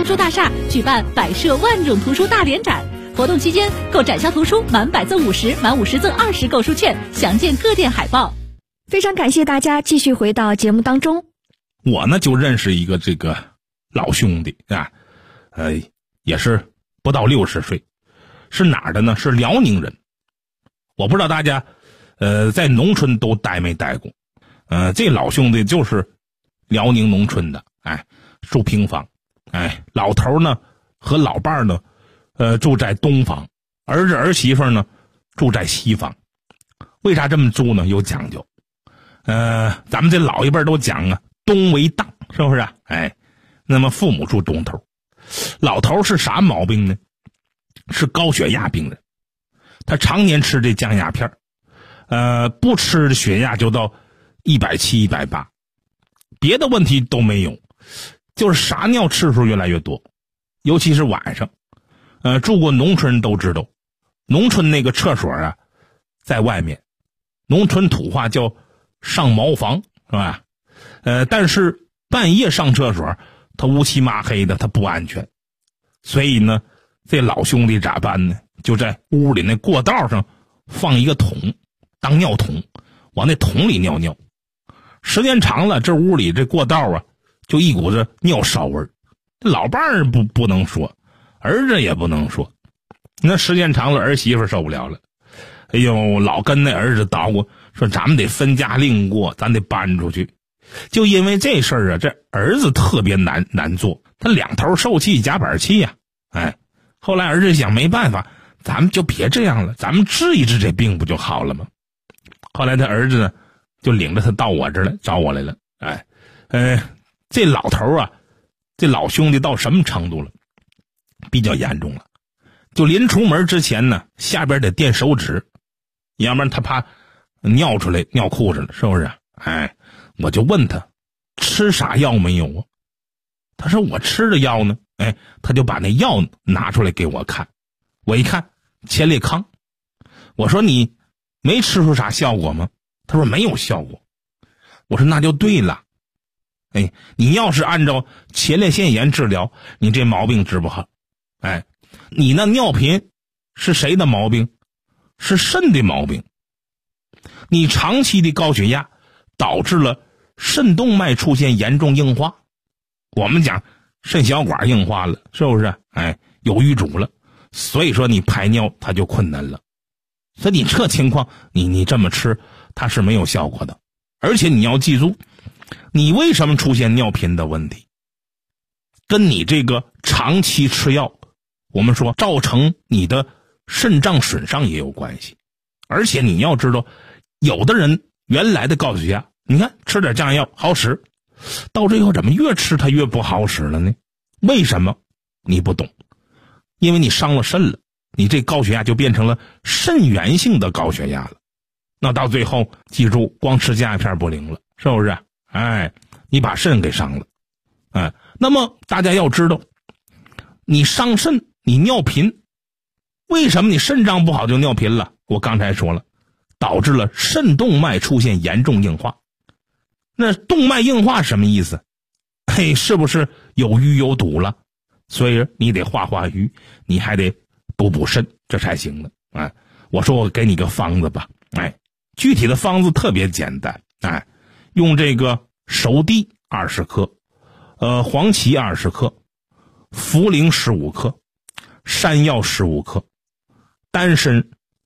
书大厦举办百设万种图书大联展，活动期间购展销图书满100赠50，满50赠20购书券，详见各店海报。 非常感谢大家继续回到节目当中。 我呢就认识一个这个老兄弟啊，也是不到60岁，是哪儿的呢？是辽宁人。我不知道大家在农村都待没待过。这老兄弟就是辽宁农村的，住平房，老头呢和老伴呢住在东房，儿子儿媳妇呢住在西房。为啥这么住呢？有讲究。咱们这老一辈都讲啊，东为大，是不是？那么父母住东头。老头是啥毛病呢？是高血压病人，他常年吃这降压片，不吃血压就到170、180，别的问题都没有，就是撒尿次数越来越多，尤其是晚上。住过农村人都知道，农村那个厕所啊，在外面，农村土话叫上茅房，是吧？但是半夜上厕所，他乌漆麻黑的，他不安全。所以呢，这老兄弟咋办呢？就在屋里那过道上放一个桶，当尿桶，往那桶里尿尿。时间长了，这屋里这过道啊，就一股子尿骚味儿。老伴儿不能说，儿子也不能说。那时间长了，儿媳妇受不了了。哎呦，老跟那儿子捣鼓，说咱们得分家另过，咱得搬出去。就因为这事儿啊，这儿子特别难做，他两头受气，夹板气呀。后来儿子想，没办法，咱们就别这样了，咱们治一治这病不就好了吗？后来他儿子呢，就领着他到我这儿来找我来了。这老头啊，这老兄弟到什么程度了？比较严重了，就临出门之前呢，下边得垫手指，要不然他怕尿出来尿裤子了，是不是？我就问他吃啥药没有啊？他说我吃的药呢。他就把那药拿出来给我看，我一看前列康，我说你没吃出啥效果吗？他说没有效果。我说那就对了，你要是按照前列腺炎治疗，你这毛病治不好。你那尿频是谁的毛病？是肾的毛病。你长期的高血压导致了肾动脉出现严重硬化，我们讲肾小管硬化了，是不是？有淤阻了，所以说你排尿它就困难了。所以你这情况，你这么吃它是没有效果的。而且你要记住，你为什么出现尿频的问题，跟你这个长期吃药，我们说造成你的肾脏损伤也有关系。而且你要知道，有的人原来的高血压，你看吃点降压药好使，到最后怎么越吃它越不好使了呢？为什么？你不懂。因为你伤了肾了，你这高血压就变成了肾源性的高血压了。那到最后记住，光吃降压片不灵了，是不是？你把肾给伤了。那么大家要知道，你伤肾，你尿频，为什么你肾脏不好就尿频了？我刚才说了，导致了肾动脉出现严重硬化。那动脉硬化什么意思？是不是有淤有堵了？所以你得化瘀，你还得补肾，这才行的。我说我给你个方子吧。具体的方子特别简单。用这个熟地20克，黄芪20克，茯苓15克，山药15克，丹参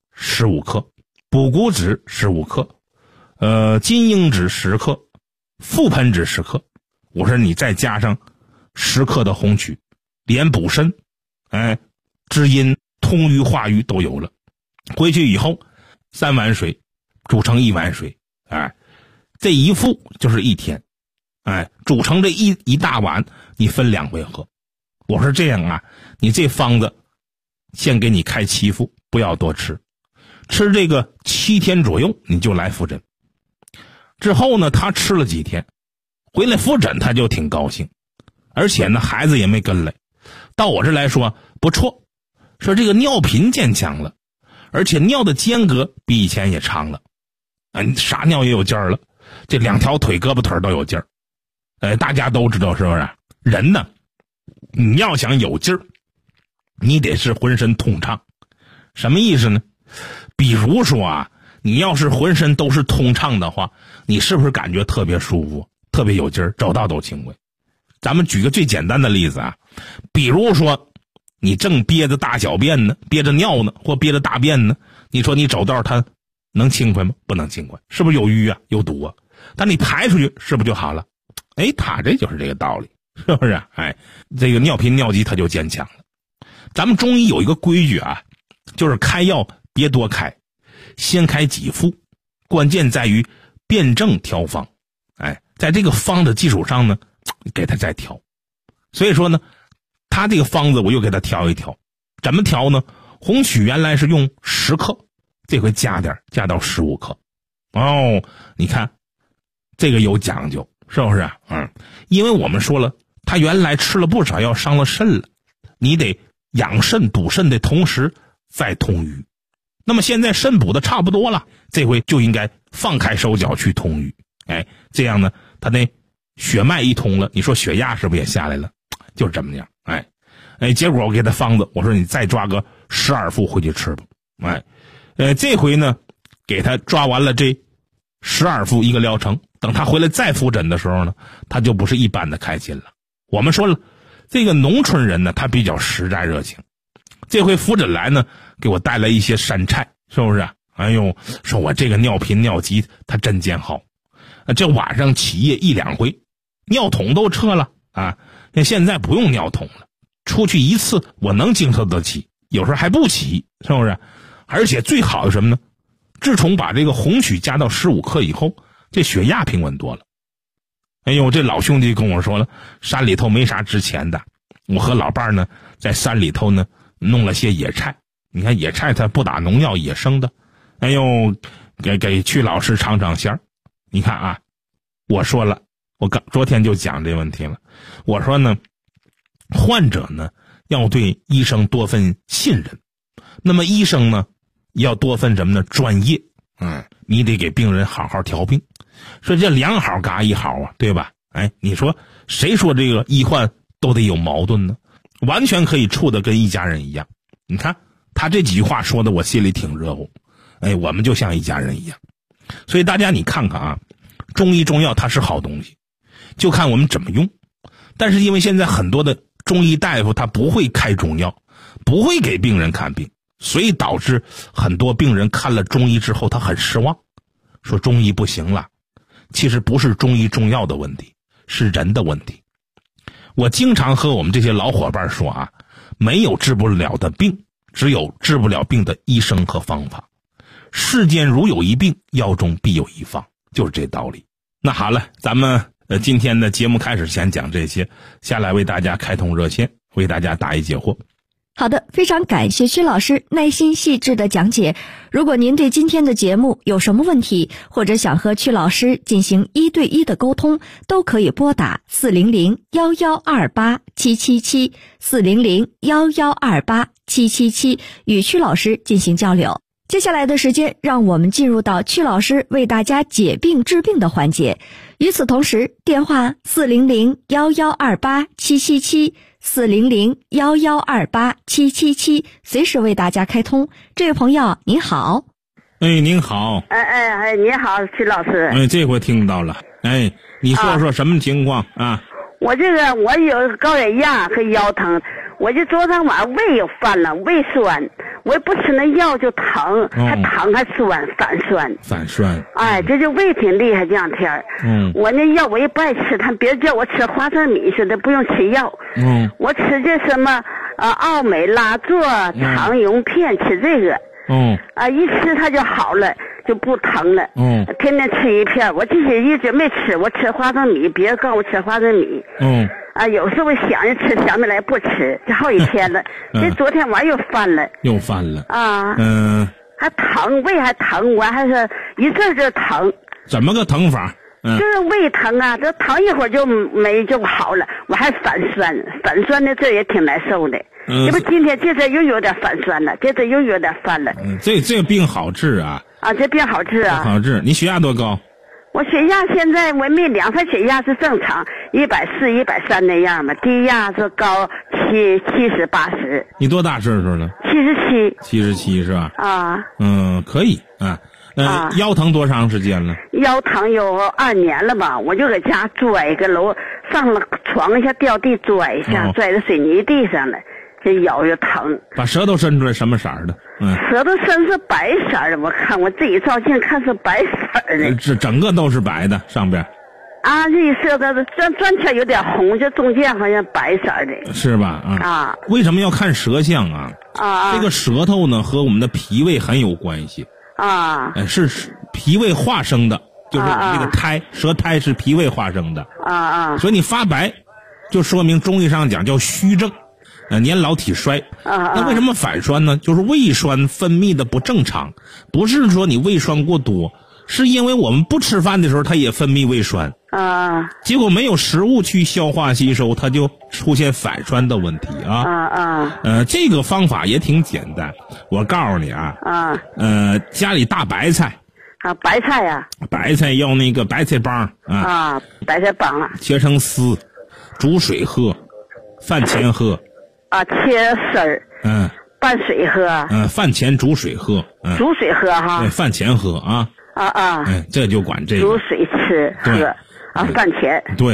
15克，补骨脂15克，金樱脂10克，覆盆子10克。我说你再加上10克的红曲，连补肾，滋阴通瘀化瘀都有了。回去以后3碗水煮成1碗水，这一副就是1天，煮成这一大碗，你分2回喝。我说这样啊，你这方子先给你开7副，不要多吃，吃这个7天左右你就来复诊。之后呢，他吃了几天，回来复诊他就挺高兴，而且呢孩子也没跟来，到我这来说不错，说这个尿频渐强了，而且尿的间隔比以前也长了，撒尿也有劲儿了，这2条腿胳膊腿都有劲儿。大家都知道是不是？人呢你要想有劲儿，你得是浑身通畅。什么意思呢？比如说啊，你要是浑身都是通畅的话，你是不是感觉特别舒服，特别有劲儿，走道都轻快？咱们举个最简单的例子啊，比如说你正憋着大小便呢，憋着尿呢，或憋着大便呢，你说你走道它能轻快吗？不能轻快，是不是有淤啊，有堵啊？但你排出去是不是就好了？哎，它这就是这个道理，是不是？哎，这个尿频尿急它就坚强了。咱们中医有一个规矩啊，就是开药别多开，先开几副，关键在于辩证调方。哎，在这个方的基础上呢，给它再调。所以说呢，他这个方子我又给他调一调。怎么调呢？红曲原来是用10克，这回加点，加到15克。哦，你看这个有讲究，是不是？因为我们说了，他原来吃了不少药，伤了肾了，你得养肾补肾的同时再通瘀。那么现在肾补的差不多了，这回就应该放开手脚去通瘀。哎，这样呢，他那血脉一通了，你说血压是不是也下来了？就是这么样。结果我给他方子，我说你再抓个12副回去吃吧。这回呢，给他抓完了这12副一个疗程，等他回来再复诊的时候呢，他就不是一般的开心了。我们说了，这个农村人呢，他比较实在热情。这回复诊来呢，给我带来一些山菜，是不是？哎呦，说我这个尿频尿急，他真见好。这晚上起夜1、2回，尿桶都撤了啊！现在不用尿桶了，出去一次我能经受得起，有时候还不起，是不是？而且最好的什么呢？自从把这个红曲加到15克以后，这血压平稳多了。哎呦，这老兄弟跟我说了，山里头没啥值钱的，我和老伴儿呢在山里头呢弄了些野菜。你看野菜它不打农药，野生的。哎呦，给曲老师尝尝鲜儿。你看啊，我说了，我昨天就讲这问题了。我说呢，患者呢要对医生多份信任，那么医生呢要多份什么呢？专业。你得给病人好好调病。说这2好嘎1好啊，对吧？你说谁说这个医患都得有矛盾呢？完全可以处得跟一家人一样。你看他这几句话说的我心里挺热乎。我们就像一家人一样。所以大家你看看啊，中医中药它是好东西，就看我们怎么用。但是因为现在很多的中医大夫他不会开中药，不会给病人看病，所以导致很多病人看了中医之后他很失望，说中医不行了。其实不是中医中药的问题，是人的问题。我经常和我们这些老伙伴说啊，没有治不了的病，只有治不了病的医生和方法。世间如有一病，药中必有一方，就是这道理。那好了，咱们今天的节目开始前讲这些，下来为大家开通热线，为大家答疑解惑。 好的，非常感谢曲老师耐心细致的讲解。如果您对今天的节目有什么问题，或者想和曲老师进行1对1的沟通，都可以拨打400-1128-777 400-1128-777与曲老师进行交流。接下来的时间，让我们进入到曲老师为大家解病治病的环节。与此同时，电话400-1128-777 400-1128-777随时为大家开通。这位朋友您好。 您好。 你好，曲老师。 这回听到了。你说说什么情况啊？ 我有高血压和腰疼，我就昨天晚上胃又犯了，胃酸，我不吃那药就疼，还疼还酸，反酸。这就胃挺厉害这两天。我那药我也不爱吃，他别叫我吃花生米似的，不用吃药。我吃这什么奥美拉唑、肠溶片，吃这个。一吃它就好了，就不疼了。天天吃一片，我这些一直没吃，我吃花生米，别人告诉我吃花生米。有时候想着吃，想不来不吃，这好几天了。这昨天晚上又犯了。还疼，胃还疼，我还是一阵就疼。 怎么个疼法？ 就是胃疼啊，这疼一会儿就就好了，我还反酸的这也挺难受的。这不今天这次又有点反酸了，这次又有点犯了。 这病好治啊。 这病好治啊。 好治。你血压多高？ 我血压现在我没量，他血压是正常，140、130那样嘛，低压是高70、80。 你多大岁数了 ？77。 77是吧？ 啊。 可以啊。腰疼多长时间了？ 腰疼有2年了吧，我就搁家拽个楼，上了床一下掉地拽一下，拽到水泥地上了，这腰就疼。 把舌头伸出来，什么色的？ 舌头伸是白色的，我看我自己照镜看是白色的。 这整个都是白的，上边。 啊，这舌头转圈有点红，就中间好像白色的。 是吧？啊。为什么要看舌象啊？这个舌头呢和我们的脾胃很有关系。 啊， 是脾胃化生的，就是这个胎，舌苔是脾胃化生的。所以你发白，就说明中医上讲叫虚症，年老体衰。那为什么反酸呢？就是胃酸分泌的不正常，不是说你胃酸过多，是因为我们不吃饭的时候它也分泌胃酸。结果没有食物去消化吸收，它就出现反酸的问题啊。这个方法也挺简单，我告诉你啊。家里大白菜。 白菜呀。 白菜要那个白菜帮白菜帮切成丝，煮水喝，饭前喝。 切丝儿。拌水喝。 饭前煮水喝。 煮水喝哈。 对，饭前喝啊。这就管这个。 煮水吃喝。饭前。 对。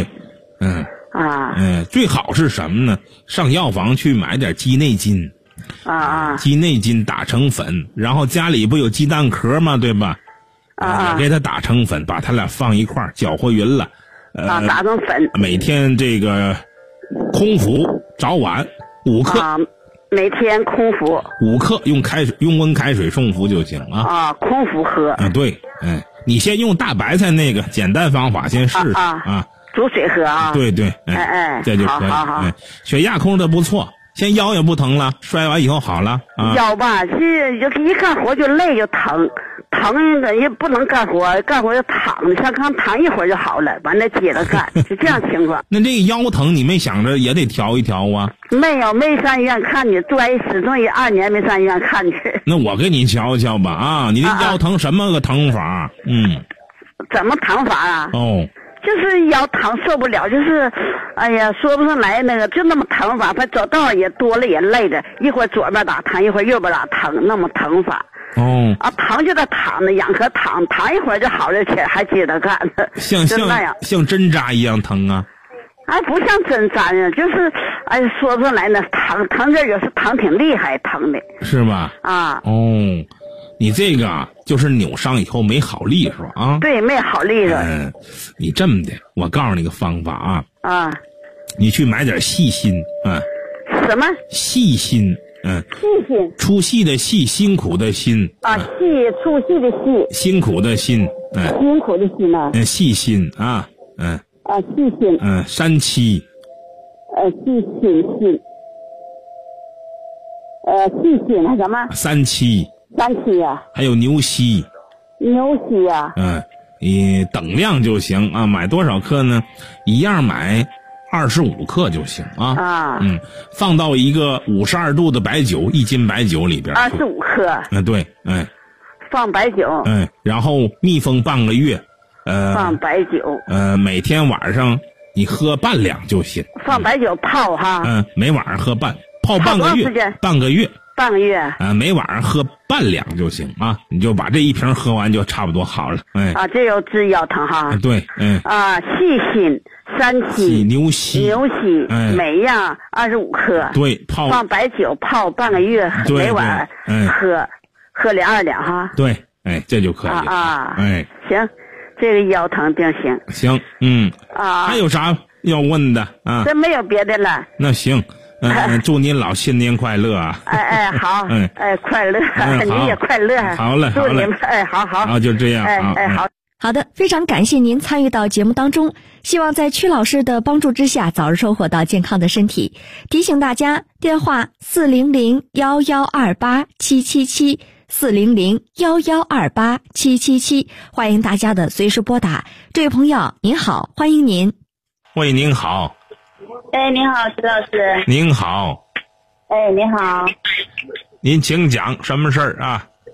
最好是什么呢？上药房去买点鸡内金。鸡内金打成粉，然后家里不有鸡蛋壳吗？对吧？也给它打成粉，把它俩放一块儿，搅和匀了。 打成粉。 每天这个空腹，早晚5克。 每天空腹 5克，用温开水冲服就行啊。 空腹喝。 对，你先用大白菜那个简单方法先试试煮水喝啊。 对，这就可以。血压控制的不错，现在腰也不疼了，摔完以后好了啊。 腰吧，是一干活就累就疼也不能干活，干活就躺着，像刚躺一会儿就好了，完了接着干，是这样情况。 那这个腰疼你没想着也得调一调啊？ 没上医院看去，始终也2年没上医院看去。 那我给你瞧瞧吧你这腰疼什么个疼法？ 怎么疼法啊？就是腰疼受不了，就是哎呀说不上来那个，就那么疼法，反正走道也多了也累着，一会儿左边打疼，一会儿右边打疼，那么疼法。疼就在躺着，仰壳躺一会儿就好了，且还接着干。 像针扎一样疼啊？ 不像针扎呀，就是说不上来呢，疼这有时疼挺厉害，疼的。 是吧？你这个就是扭伤以后没好利索啊？ 对，没好利索。 你这么的，我告诉你个方法你去买点细心什么？ 细心。 细心。 出戏的戏，辛苦的辛。 出戏的戏。 辛苦的辛。 辛苦的辛呢？ 细心细心。 山七。 细心。细心什么 ？3七。 3七呀。 还有牛膝。 牛膝呀。 你等量就行买多少克呢？一样买25克就行放到一个52度的白酒，1斤白酒里边。 25克。 对， 放白酒。 然后密封半个月。 放白酒。 每天晚上你喝半两就行。 放白酒泡哈。 每晚上喝泡半个月。半个月。每晚上喝半两就行你就把这一瓶喝完就差不多好了。 这有治腰疼哈。 对， 细心3七。 牛膝。 每样25克。 对， 放白酒泡半个月，每晚喝2两哈。 对，这就可以行，这个腰疼定行。 还有啥要问的这没有别的了。 那行。祝您老新年快乐啊！ 好，快乐，你也快乐。 好嘞， 祝你们好， 就这样。 好的，非常感谢您参与到节目当中，希望在曲老师的帮助之下，早日收获到健康的身体。提醒大家，电话400-1128-777。400-1128-777，欢迎大家的随时拨打。这位朋友您好，欢迎您。 喂，您好。 您好，徐老师。 您好。 您好。 您请讲，什么事儿啊？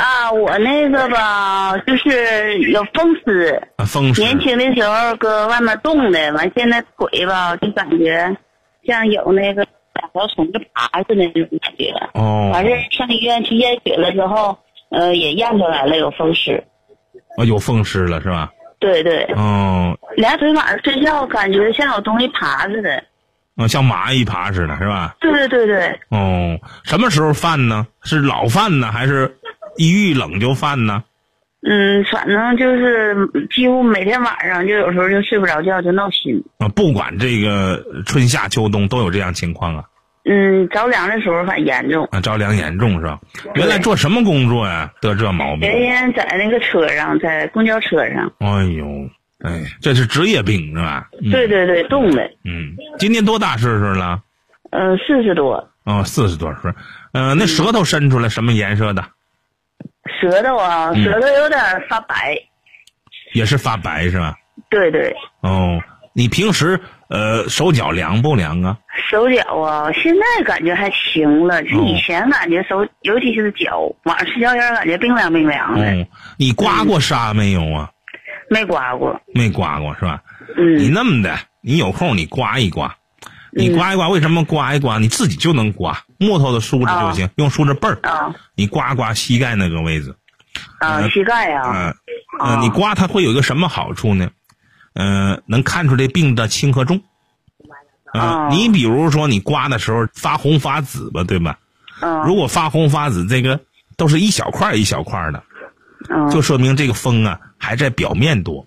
啊，我那个吧，就是有风湿。 风湿。 年轻的时候搁外面冻的，完现在腿吧，就感觉像有那个两条虫子爬似的那种感觉。 哦。 完事上医院去验血了之后，也验出来了有风湿。 有风湿了是吧？ 对对。 哦。 俩腿晚上睡觉感觉像有东西爬似的。 像蚂蚁爬似的是吧？ 对对对对。 哦，什么时候犯呢？是老犯呢，还是一遇冷就犯呢？ 反正就是几乎每天晚上就有时候就睡不着觉，就闹心。 不管这个春夏秋冬都有这样情况啊。 着凉的时候很严重。 着凉严重是吧？原来做什么工作呀？得这毛病？ 原先在那个车上，在公交车上。 哎呦，这是职业病是吧？ 对对对，冻的。 今年多大岁数了 ？40多。 哦，40多岁。那舌头伸出来什么颜色的？ 舌头啊，舌头有点发白。 也是发白是吧？ 对对。 哦，你平时手脚凉不凉啊？ 手脚啊，现在感觉还行了，就以前感觉手，尤其是脚，晚上睡觉前感觉冰凉冰凉的。 你刮过痧没有啊？ 没刮过。 没刮过是吧？你那么的，你有空你刮一刮，你刮一刮，为什么刮一刮？你自己就能刮，木头的梳子就行，用梳子背儿，你刮刮膝盖那个位置。 膝盖啊。 你刮它会有一个什么好处呢？能看出这病的轻和重。你比如说你刮的时候发红发紫吧，对吧？如果发红发紫，这个都是一小块一小块的，就说明这个风啊还在表面多。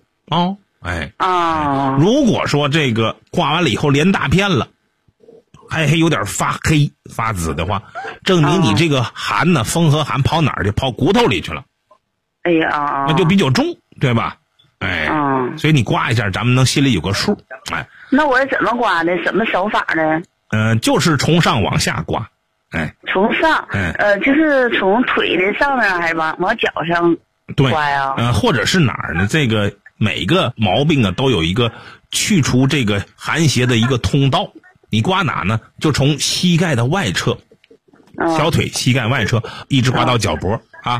如果说这个刮完了以后连大片了，还有点发黑发紫的话，证明你这个寒呢，风和寒跑哪儿去？跑骨头里去了。 哎呀， 那就比较重，对吧？所以你刮一下，咱们能心里有个数。 那我是怎么刮的？什么手法呢？ 就是从上往下刮。 从上。就是从腿的上面还是往脚上刮呀？ 或者是哪儿呢？这个每个毛病啊都有一个去除这个寒邪的一个通道。你刮哪呢？就从膝盖的外侧，小腿膝盖外侧一直刮到脚脖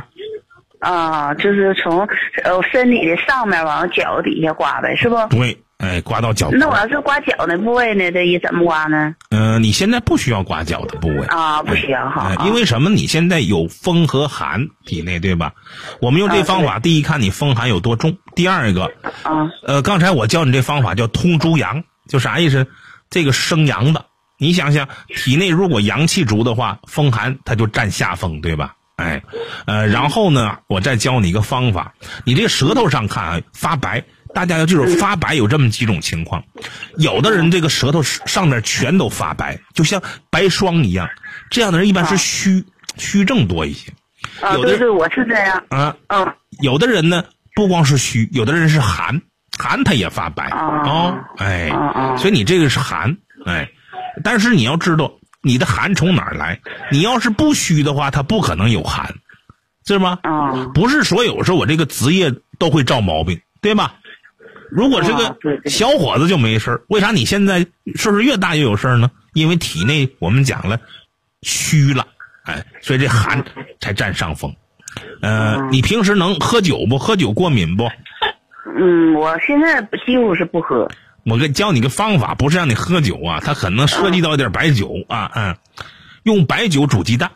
就是从身体的上面往脚底下刮呗，是不？ 对，刮到脚脖。 那我要是刮脚的部位呢，这一怎么刮呢？ 你现在不需要刮脚的部位不需要哈。 因为什么？你现在有风和寒体内，对吧？我们用这方法，第一看你风寒有多重，第二个刚才我教你这方法叫通诸阳，就啥意思？这个生阳的，你想想，体内如果阳气足的话，风寒它就占下风，对吧？然后呢，我再教你一个方法，你这个舌头上看发白，大家要记住，发白有这么几种情况，有的人这个舌头上面全都发白，就像白霜一样，这样的人一般是虚症多一些。 对，我是这样。 有的人呢，不光是虚，有的人是寒他也发白所以你这个是寒但是你要知道你的寒从哪儿来，你要是不虚的话，它不可能有寒，是吗？不是所有时候我这个职业都会照毛病，对吧？如果这个小伙子就没事，为啥你现在岁数越大越有事呢？因为体内我们讲了虚了，所以这寒才占上风。你平时能喝酒不？喝酒过敏不？ 我现在几乎是不喝。 我教你个方法，不是让你喝酒啊，它可能涉及到一点白酒用白酒煮鸡蛋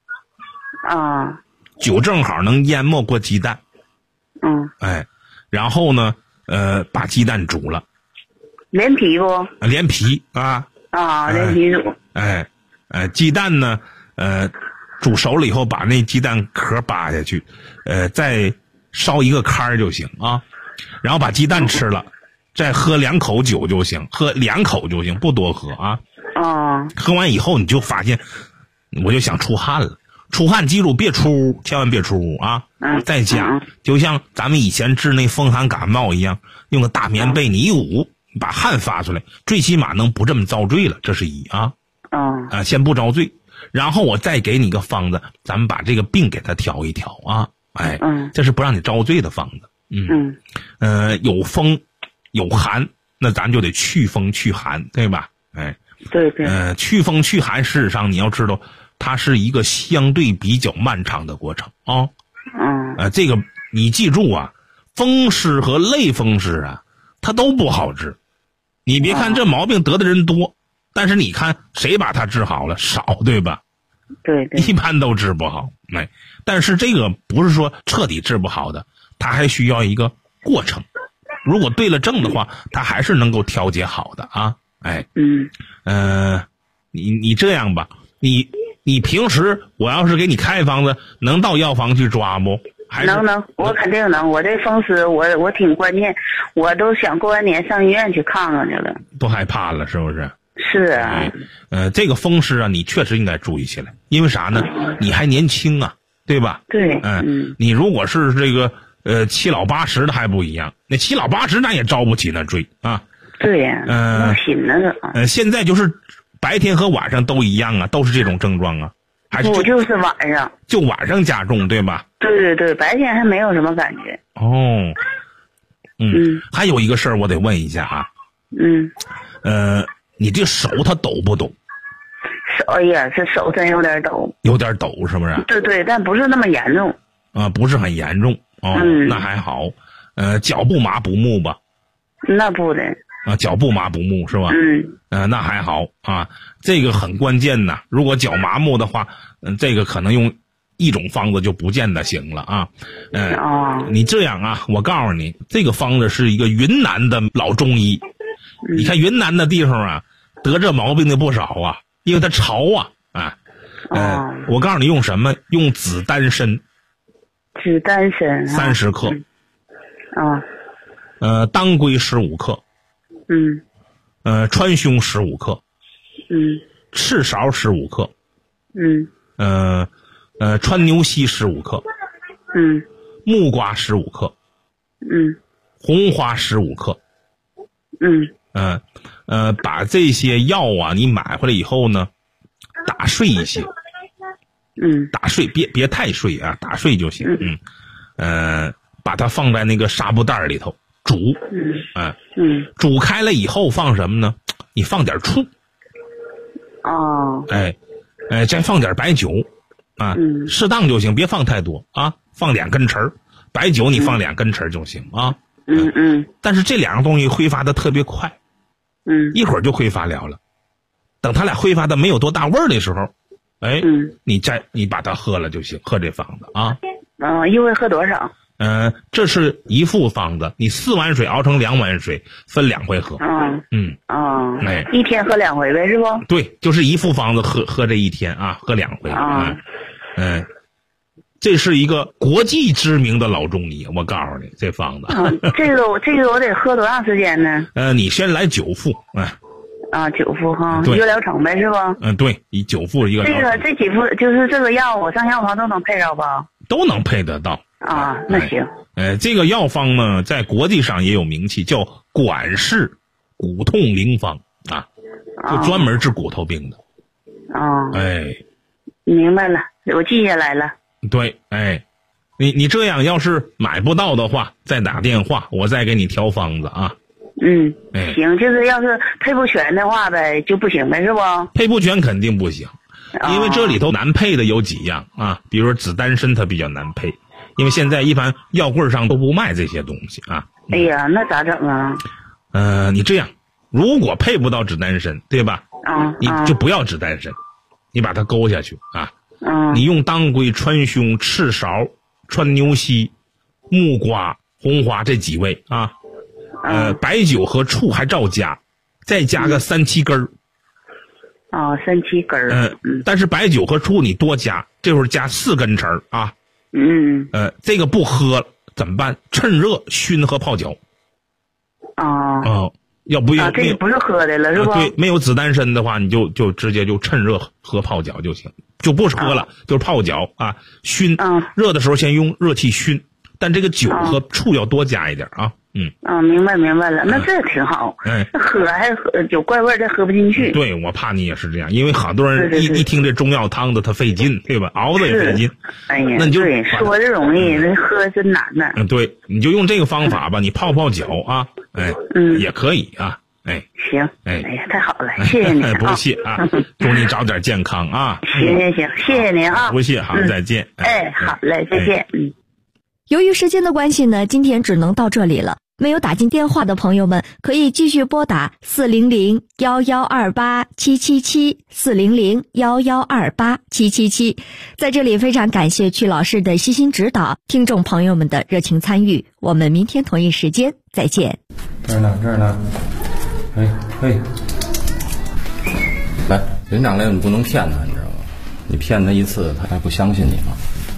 酒正好能淹没过鸡蛋然后呢把鸡蛋煮了， 连皮不？ 连皮连皮煮。 鸡蛋呢煮熟了以后，把那鸡蛋壳扒下去，再烧一个糠就行然后把鸡蛋吃了，再喝2口酒就行，喝2口就行，不多喝喝完以后你就发现，我就想出汗了。出汗记住别出屋，千万别出屋在家就像咱们以前治那风寒感冒一样，用个大棉被你一捂，把汗发出来，最起码能不这么遭罪了，这是一先不遭罪，然后我再给你个方子，咱们把这个病给它调一调这是不让你遭罪的方子。有风有寒，那咱就得祛风祛寒，对吧？ 对对。 祛风祛寒，事实上你要知道，它是一个相对比较漫长的过程这个你记住啊，风湿和类风湿啊，它都不好治。你别看这毛病得的人多，但是你看谁把它治好了？少，对吧？ 对对， 一般都治不好。但是这个不是说彻底治不好的，它还需要一个过程。如果对了症的话，它还是能够调节好的啊。你这样吧，你平时我要是给你开方子，能到药房去抓不？ 能，我肯定能。我这风湿我挺关键，我都想过完年上医院去看看去了。 都害怕了是不是？ 是啊。 这个风湿啊，你确实应该注意起来，因为啥呢？你还年轻啊，对吧？ 对。 你如果是这个七老八十的还不一样，那七老八十那也招不起那罪啊。 对呀。闹心了啊。 现在就是白天和晚上都一样啊，都是这种症状啊。还是就是晚上， 就晚上加重，对吧？ 对，白天还没有什么感觉。 还有一个事儿我得问一下啊。你这手它抖不抖？ 手呀，这手真有点抖。 有点抖是不是？ 对，但不是那么严重。 不是很严重那还好。脚不麻不木吧？ 那不的。 脚不麻不木是吧？那还好啊，这个很关键呐。如果脚麻木的话，这个可能用一种方子就不见得行了啊。你这样啊，我告诉你，这个方子是一个云南的老中医。你看云南的地方啊，得这毛病的不少啊，因为它潮啊。我告诉你用什么？用紫丹参。 紫丹参 30克。当归15克。川芎15克。赤芍15克。川牛膝15克。木瓜15克。红花15克。把这些药啊，你买回来以后呢，打碎一些。打碎，别太碎啊，打碎就行。把它放在那个纱布袋里头煮。煮开了以后放什么呢？你放点醋。再放点白酒啊，适当就行，别放太多啊，放2根陈儿，白酒你放2根陈儿就行啊。但是这2样东西挥发的特别快。一会儿就挥发了。等它俩挥发的没有多大味儿的时候，你把它喝了就行，喝这方子啊。 一回喝多少？ 这是一副方子，你4碗水熬成2碗水，分2回喝。 一天喝2回呗，是不？ 对，就是一副方子喝这一天啊，喝2回。这是一个国际知名的老中医，我告诉你，这方子。 这个我得喝多长时间呢？ 你先来9副。 9副哈，一个疗程呗，是吧？ 对，以9副一个疗程。 这几副就是这个药，我上药房都能配着吧？ 都能配得到。 那行。 这个药方呢，在国际上也有名气，叫管氏骨痛灵方啊，就专门治骨头病的。 明白了，我记下来了。 对，你这样要是买不到的话，再打电话，我再给你调方子啊。 行，就是要是配不全的话呗，就不行呗，是不？ 配不全肯定不行，因为这里头难配的有几样啊，比如说紫丹参它比较难配，因为现在一般药柜上都不卖这些东西啊。 哎呀，那咋整啊？ 你这样，如果配不到紫丹参，对吧？你就不要紫丹参，你把它勾下去啊。你用当归、川芎、赤芍、川牛膝、木瓜、红花这几味啊。白酒和醋还照加，再加个3、7根儿。 3、7根儿。 但是白酒和醋你多加，这会儿加4根陈儿啊。这个不喝怎么办？趁热熏和泡脚。要不这个不是喝的了，是吧？ 对，没有紫丹参的话，你就直接就趁热喝泡脚就行，就不喝了，就是泡脚啊，熏。热的时候先用热气熏，但这个酒和醋要多加一点啊。 明白了，那这挺好。喝还喝有怪味，再喝不进去。 对，我怕你也是这样，因为好多人一听这中药汤的他费劲，对吧？熬的也费劲。那你就说着容易，那喝真难呢。 对，你就用这个方法吧，你泡泡脚啊，也可以啊。 行。哎呀，太好了，谢谢你啊。 不谢啊，祝你早点健康啊。 行，谢谢您啊。 不谢，好，再见。 好嘞，再见。 由于时间的关系呢，今天只能到这里了。没有打进电话的朋友们，可以继续拨打400-1128-777，400-1128-777。在这里非常感谢曲老师的悉心指导，听众朋友们的热情参与。我们明天同一时间再见。 这儿呢，嘿，来，连长来了，你不能骗他，你知道吗？你骗他一次，他还不相信你吗？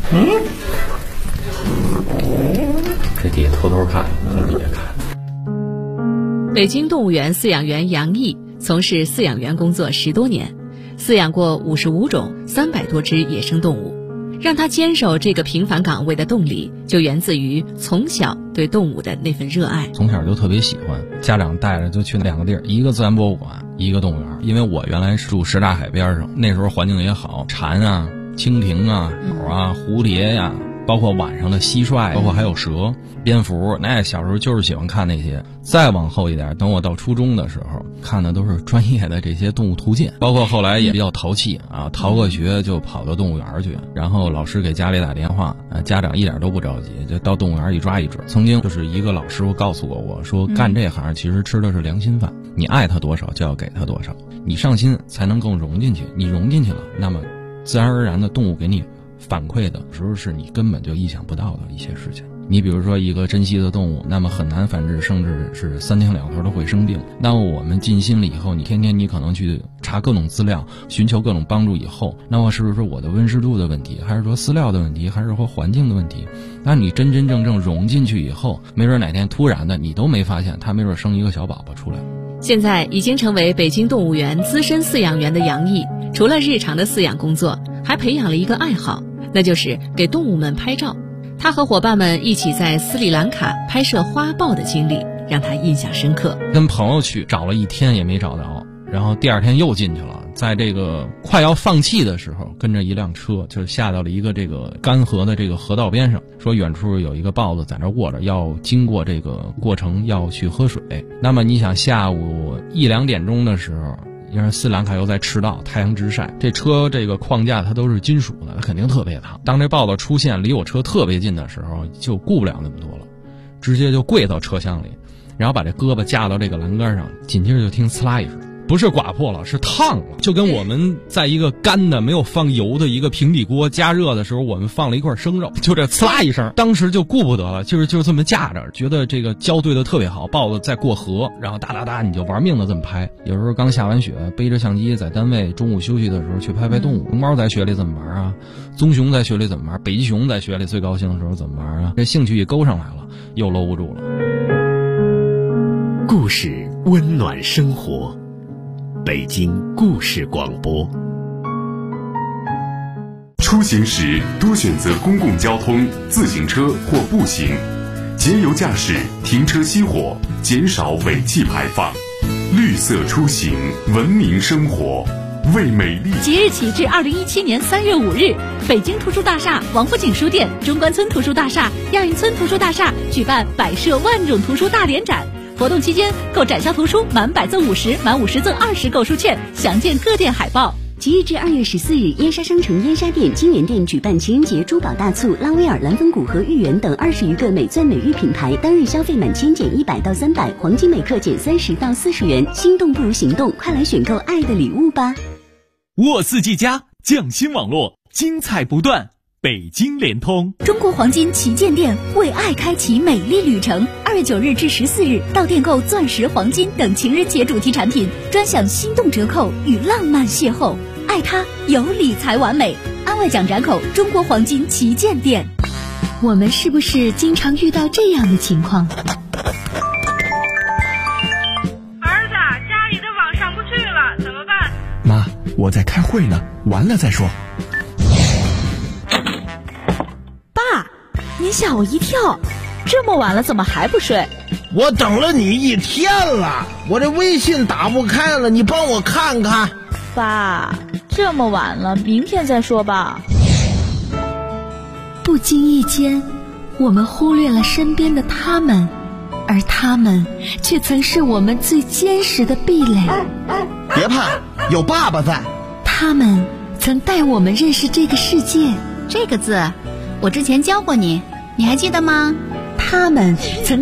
这底下偷偷看，从底下看。 北京动物园饲养员杨毅从事饲养员工作10多年，饲养过55种300多只野生动物。让他坚守这个平凡岗位的动力，就源自于从小对动物的那份热爱。 从小就特别喜欢，家长带着就去2个地儿，一个自然博物馆，一个动物园。因为我原来是住什刹海边上，那时候环境也好，蝉啊、蜻蜓啊、鸟啊、蝴蝶呀，包括晚上的蟋蟀，包括还有蛇、蝙蝠，那小时候就是喜欢看那些。再往后一点，等我到初中的时候，看的都是专业的这些动物图鉴，包括后来也比较淘气啊，逃个学就跑到动物园去，然后老师给家里打电话，家长一点都不着急，就到动物园一抓一只。曾经就是一个老师傅告诉过我说，干这行其实吃的是良心饭，你爱他多少就要给他多少，你上心才能更融进去，你融进去了，那么自然而然的动物给你反馈的时候是你根本就意想不到的一些事情。你比如说一个珍稀的动物，那么很难繁殖，甚至是3天2头都会生病。那么我们尽心了以后，你天天你可能去查各种资料，寻求各种帮助以后，那么是不是我的温湿度的问题，还是说饲料的问题，还是说环境的问题？那你真真正正融进去以后，没准哪天突然的你都没发现，它没准生一个小宝宝出来。 现在已经成为北京动物园资深饲养员的杨毅，除了日常的饲养工作，还培养了一个爱好，那就是给动物们拍照。他和伙伴们一起在斯里兰卡拍摄花豹的经历让他印象深刻。 跟朋友去找了1天也没找到，然后第2天又进去了，在这个快要放弃的时候，跟着一辆车就下到了一个这个干涸的这个河道边上，说远处有一个豹子在那卧着，要经过这个过程要去喝水。那么你想下午1、2点钟的时候，因为斯里兰卡又在赤道，太阳直晒，这车这个框架它都是金属的，它肯定特别烫。当这豹子出现离我车特别近的时候，就顾不了那么多了，直接就跪到车厢里，然后把这胳膊架到这个栏杆上，紧接着就听呲啦一声，不是刮破了，是烫了，就跟我们在一个干的没有放油的一个平底锅加热的时候，我们放了一块生肉，就这呲啦一声，当时就顾不得了，就这么架着，觉得这个胶对的特别好，豹子在过河，然后哒哒哒你就玩命的这么拍。有时候刚下完雪，背着相机在单位中午休息的时候去拍拍动物。熊猫在雪里怎么玩啊？棕熊在雪里怎么玩？北极熊在雪里最高兴的时候怎么玩啊？这兴趣一勾上来了，又搂不住了。 故事温暖生活，北京故事广播。 出行时多选择公共交通、自行车或步行，节油驾驶，停车熄火，减少尾气排放。绿色出行，文明生活，为美丽。 即日起至2017年3月5日，北京图书大厦、王府井书店、中关村图书大厦、亚运村图书大厦举办摆设万种图书大联展。活动期间，购展销图书满100赠50，满50赠20购书券，详见各店海报。 即日至2月14日，燕莎商城燕莎店、金源店举办情人节珠宝大促，拉威尔、蓝风谷和豫园等20余个美钻美玉品牌，当日消费满千减100到300，黄金每克减30到40元。心动不如行动，快来选购爱的礼物吧！ 沃四 G 加匠心网络，精彩不断。北京联通中国黄金旗舰店为爱开启美丽旅程，2月9日至14日到店购钻石、黄金等情人节主题产品，专享心动折扣与浪漫邂逅。爱它有理财完美，安外蒋闸口中国黄金旗舰店。 我们是不是经常遇到这样的情况？ 儿子，家里的网上不去了，怎么办？ 妈，我在开会呢，完了再说。 你吓我一跳，这么晚了怎么还不睡？ 我等了你1天了，我这微信打不开了，你帮我看看。 爸，这么晚了，明天再说吧。 不经意间，我们忽略了身边的他们，而他们却曾是我们最坚实的壁垒。 别怕，有爸爸在。 他们曾带我们认识这个世界。 这个字我之前教过你， 你还记得吗？ 他们曾